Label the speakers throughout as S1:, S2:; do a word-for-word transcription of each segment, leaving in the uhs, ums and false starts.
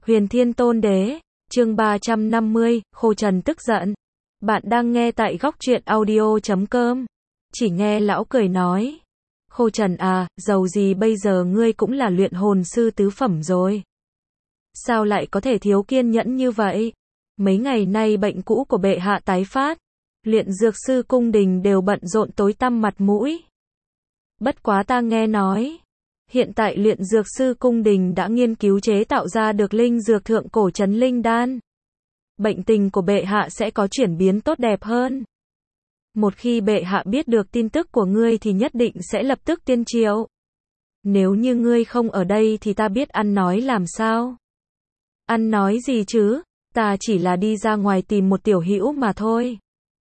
S1: Huyền Thiên Tôn Đế, chương ba trăm năm mươi, Khô Trần tức giận. Bạn đang nghe tại góc truyện audio chấm com. Chỉ nghe lão cười nói. Khô Trần à, dầu gì bây giờ ngươi cũng là luyện hồn sư tứ phẩm rồi. Sao lại có thể thiếu kiên nhẫn như vậy? Mấy ngày nay bệnh cũ của bệ hạ tái phát. Luyện dược sư cung đình đều bận rộn tối tăm mặt mũi. Bất quá ta nghe nói. Hiện tại luyện dược sư cung đình đã nghiên cứu chế tạo ra được linh dược thượng cổ trấn linh đan. Bệnh tình của bệ hạ sẽ có chuyển biến tốt đẹp hơn. Một khi bệ hạ biết được tin tức của ngươi thì nhất định sẽ lập tức tiên triệu. Nếu như ngươi không ở đây thì ta biết ăn nói làm sao? Ăn nói gì chứ? Ta chỉ là đi ra ngoài tìm một tiểu hữu mà thôi.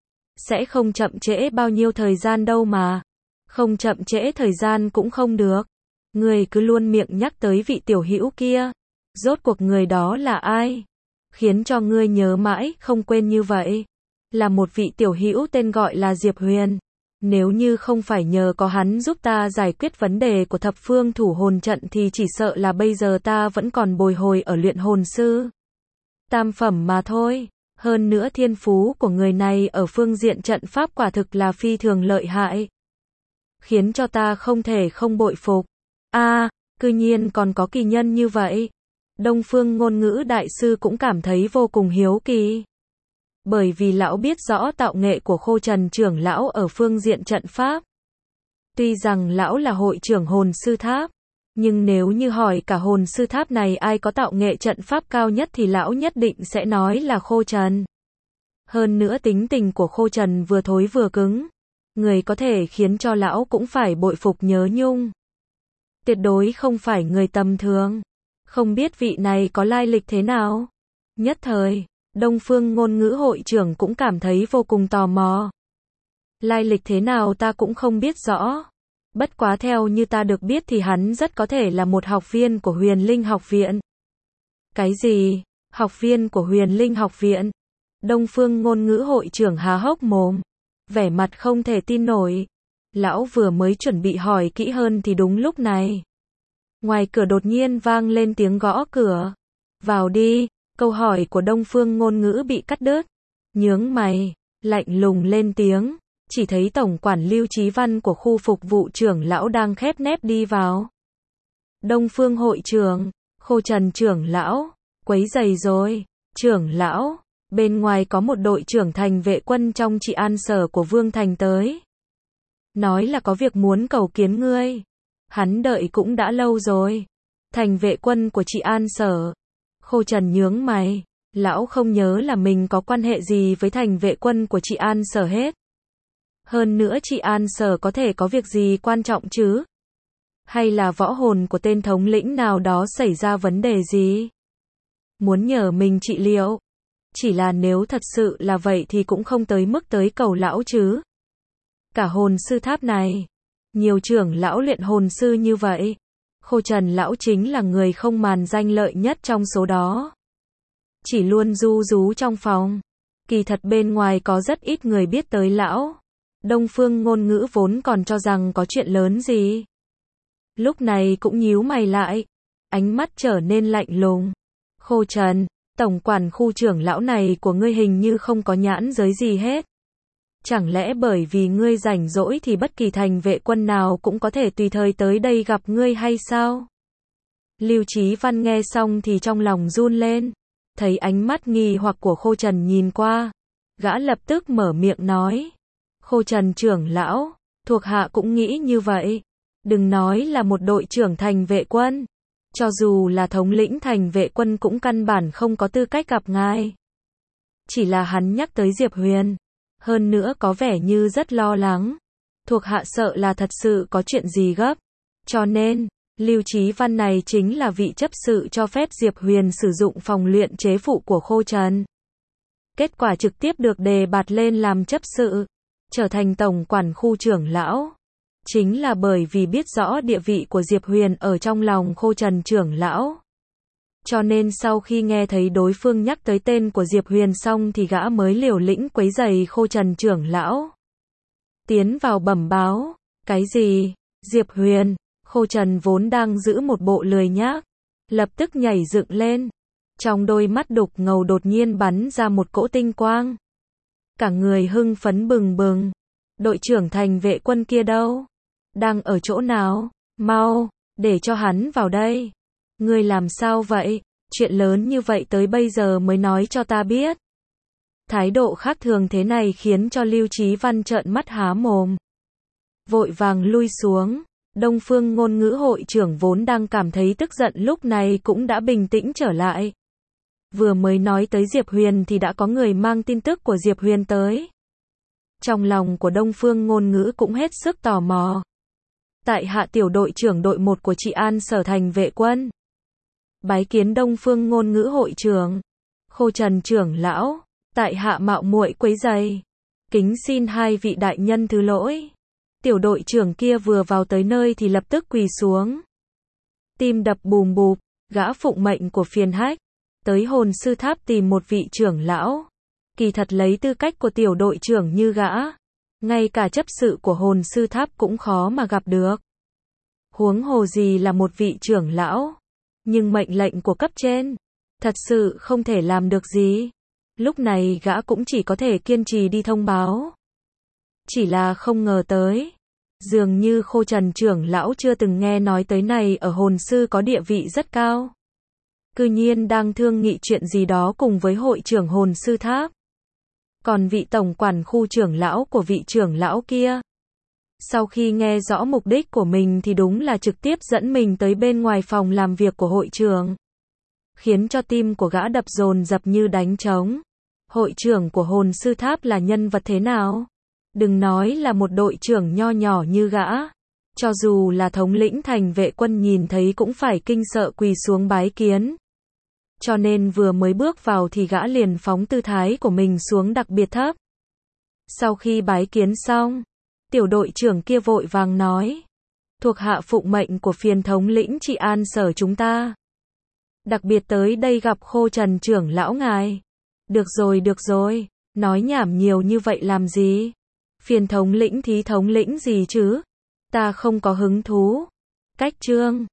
S1: Sẽ không chậm trễ bao nhiêu thời gian đâu mà. Không chậm trễ thời gian cũng không được. Ngươi cứ luôn miệng nhắc tới vị tiểu hữu kia. Rốt cuộc người đó là ai? Khiến cho ngươi nhớ mãi, không quên như vậy. Là một vị tiểu hữu tên gọi là Diệp Huyền. Nếu như không phải nhờ có hắn giúp ta giải quyết vấn đề của thập phương thủ hồn trận thì chỉ sợ là bây giờ ta vẫn còn bồi hồi ở luyện hồn sư tam phẩm mà thôi. Hơn nữa thiên phú của người này ở phương diện trận pháp quả thực là phi thường lợi hại. Khiến cho ta không thể không bội phục. A, à, cư nhiên còn có kỳ nhân như vậy. Đông Phương Ngôn Ngữ đại sư cũng cảm thấy vô cùng hiếu kỳ. Bởi vì lão biết rõ tạo nghệ của Khô Trần trưởng lão ở phương diện trận pháp. Tuy rằng lão là hội trưởng hồn sư tháp, nhưng nếu như hỏi cả hồn sư tháp này ai có tạo nghệ trận pháp cao nhất thì lão nhất định sẽ nói là Khô Trần. Hơn nữa tính tình của Khô Trần vừa thối vừa cứng. Người có thể khiến cho lão cũng phải bội phục nhớ nhung. Tuyệt đối không phải người tầm thường. Không biết vị này có lai lịch thế nào? Nhất thời, Đông Phương Ngôn Ngữ hội trưởng cũng cảm thấy vô cùng tò mò. Lai lịch thế nào ta cũng không biết rõ. Bất quá theo như ta được biết thì hắn rất có thể là một học viên của Huyền Linh học viện. Cái gì? Học viên của Huyền Linh học viện? Đông Phương Ngôn Ngữ hội trưởng há hốc mồm. Vẻ mặt không thể tin nổi. Lão vừa mới chuẩn bị hỏi kỹ hơn thì đúng lúc này. Ngoài cửa đột nhiên vang lên tiếng gõ cửa. Vào đi, câu hỏi của Đông Phương Ngôn Ngữ bị cắt đứt. Nhướng mày, lạnh lùng lên tiếng. Chỉ thấy tổng quản Lưu Chí Văn của khu phục vụ trưởng lão đang khép nép đi vào. Đông Phương hội trưởng, Khô Trần trưởng lão, quấy rầy rồi. Trưởng lão, bên ngoài có một đội trưởng thành vệ quân trong trị an sở của Vương Thành tới. Nói là có việc muốn cầu kiến ngươi. Hắn đợi cũng đã lâu rồi. Thành vệ quân của trị an sở. Khô Trần nhướng mày. Lão không nhớ là mình có quan hệ gì với thành vệ quân của trị an sở hết. Hơn nữa trị an sở có thể có việc gì quan trọng chứ? Hay là võ hồn của tên thống lĩnh nào đó xảy ra vấn đề gì? Muốn nhờ mình trị liệu? Chỉ là nếu thật sự là vậy thì cũng không tới mức tới cầu lão chứ. Cả hồn sư tháp này, nhiều trưởng lão luyện hồn sư như vậy. Khô Trần lão chính là người không màn danh lợi nhất trong số đó. Chỉ luôn ru rú trong phòng. Kỳ thật bên ngoài có rất ít người biết tới lão. Đông Phương Ngôn Ngữ vốn còn cho rằng có chuyện lớn gì. Lúc này cũng nhíu mày lại. Ánh mắt trở nên lạnh lùng. Khô Trần, tổng quản khu trưởng lão này của ngươi hình như không có nhãn giới gì hết. Chẳng lẽ bởi vì ngươi rảnh rỗi thì bất kỳ thành vệ quân nào cũng có thể tùy thời tới đây gặp ngươi hay sao? Lưu Chí Văn nghe xong thì trong lòng run lên. Thấy ánh mắt nghi hoặc của Khô Trần nhìn qua. Gã lập tức mở miệng nói. Khô Trần trưởng lão, thuộc hạ cũng nghĩ như vậy. Đừng nói là một đội trưởng thành vệ quân. Cho dù là thống lĩnh thành vệ quân cũng căn bản không có tư cách gặp ngài. Chỉ là hắn nhắc tới Diệp Huyền. Hơn nữa có vẻ như rất lo lắng. Thuộc hạ sợ là thật sự có chuyện gì gấp. Cho nên, Lưu Chí Văn này chính là vị chấp sự cho phép Diệp Huyền sử dụng phòng luyện chế phụ của Khô Trần. Kết quả trực tiếp được đề bạt lên làm chấp sự. Trở thành tổng quản khu trưởng lão. Chính là bởi vì biết rõ địa vị của Diệp Huyền ở trong lòng Khô Trần trưởng lão. Cho nên sau khi nghe thấy đối phương nhắc tới tên của Diệp Huyền xong thì gã mới liều lĩnh quấy rầy Khô Trần trưởng lão. Tiến vào bẩm báo. Cái gì? Diệp Huyền. Khô Trần vốn đang giữ một bộ lười nhác. Lập tức nhảy dựng lên. Trong đôi mắt đục ngầu đột nhiên bắn ra một cỗ tinh quang. Cả người hưng phấn bừng bừng. Đội trưởng thành vệ quân kia đâu? Đang ở chỗ nào? Mau, để cho hắn vào đây. Ngươi làm sao vậy? Chuyện lớn như vậy tới bây giờ mới nói cho ta biết. Thái độ khác thường thế này khiến cho Lưu Chí Văn trợn mắt há mồm. Vội vàng lui xuống. Đông Phương Ngôn Ngữ hội trưởng vốn đang cảm thấy tức giận lúc này cũng đã bình tĩnh trở lại. Vừa mới nói tới Diệp Huyền thì đã có người mang tin tức của Diệp Huyền tới. Trong lòng của Đông Phương Ngôn Ngữ cũng hết sức tò mò. Tại hạ tiểu đội trưởng đội một của Trị An Sở thành vệ quân. Bái kiến Đông Phương Ngôn Ngữ hội trưởng. Khô Trần trưởng lão, tại hạ mạo muội quấy rầy. Kính xin hai vị đại nhân thứ lỗi. Tiểu đội trưởng kia vừa vào tới nơi thì lập tức quỳ xuống. Tim đập bùm bụp, gã phụng mệnh của phiền hách. Tới hồn sư tháp tìm một vị trưởng lão. Kỳ thật lấy tư cách của tiểu đội trưởng như gã. Ngay cả chấp sự của hồn sư tháp cũng khó mà gặp được. Huống hồ gì là một vị trưởng lão. Nhưng mệnh lệnh của cấp trên. Thật sự không thể làm được gì. Lúc này gã cũng chỉ có thể kiên trì đi thông báo. Chỉ là không ngờ tới. Dường như Khô Trần trưởng lão chưa từng nghe nói tới này ở hồn sư có địa vị rất cao. Cư nhiên đang thương nghị chuyện gì đó cùng với hội trưởng hồn sư tháp. Còn vị tổng quản khu trưởng lão của vị trưởng lão kia. Sau khi nghe rõ mục đích của mình thì đúng là trực tiếp dẫn mình tới bên ngoài phòng làm việc của hội trưởng. Khiến cho tim của gã đập dồn dập như đánh trống. Hội trưởng của hồn sư tháp là nhân vật thế nào? Đừng nói là một đội trưởng nho nhỏ như gã. Cho dù là thống lĩnh thành vệ quân nhìn thấy cũng phải kinh sợ quỳ xuống bái kiến. Cho nên vừa mới bước vào thì gã liền phóng tư thái của mình xuống đặc biệt thấp. Sau khi bái kiến xong, tiểu đội trưởng kia vội vàng nói. Thuộc hạ phụng mệnh của phiền thống lĩnh Trị An Sở chúng ta. Đặc biệt tới đây gặp Khô Trần trưởng lão ngài. Được rồi được rồi, nói nhảm nhiều như vậy làm gì? Phiền thống lĩnh thí thống lĩnh gì chứ? Ta không có hứng thú. Cách trương.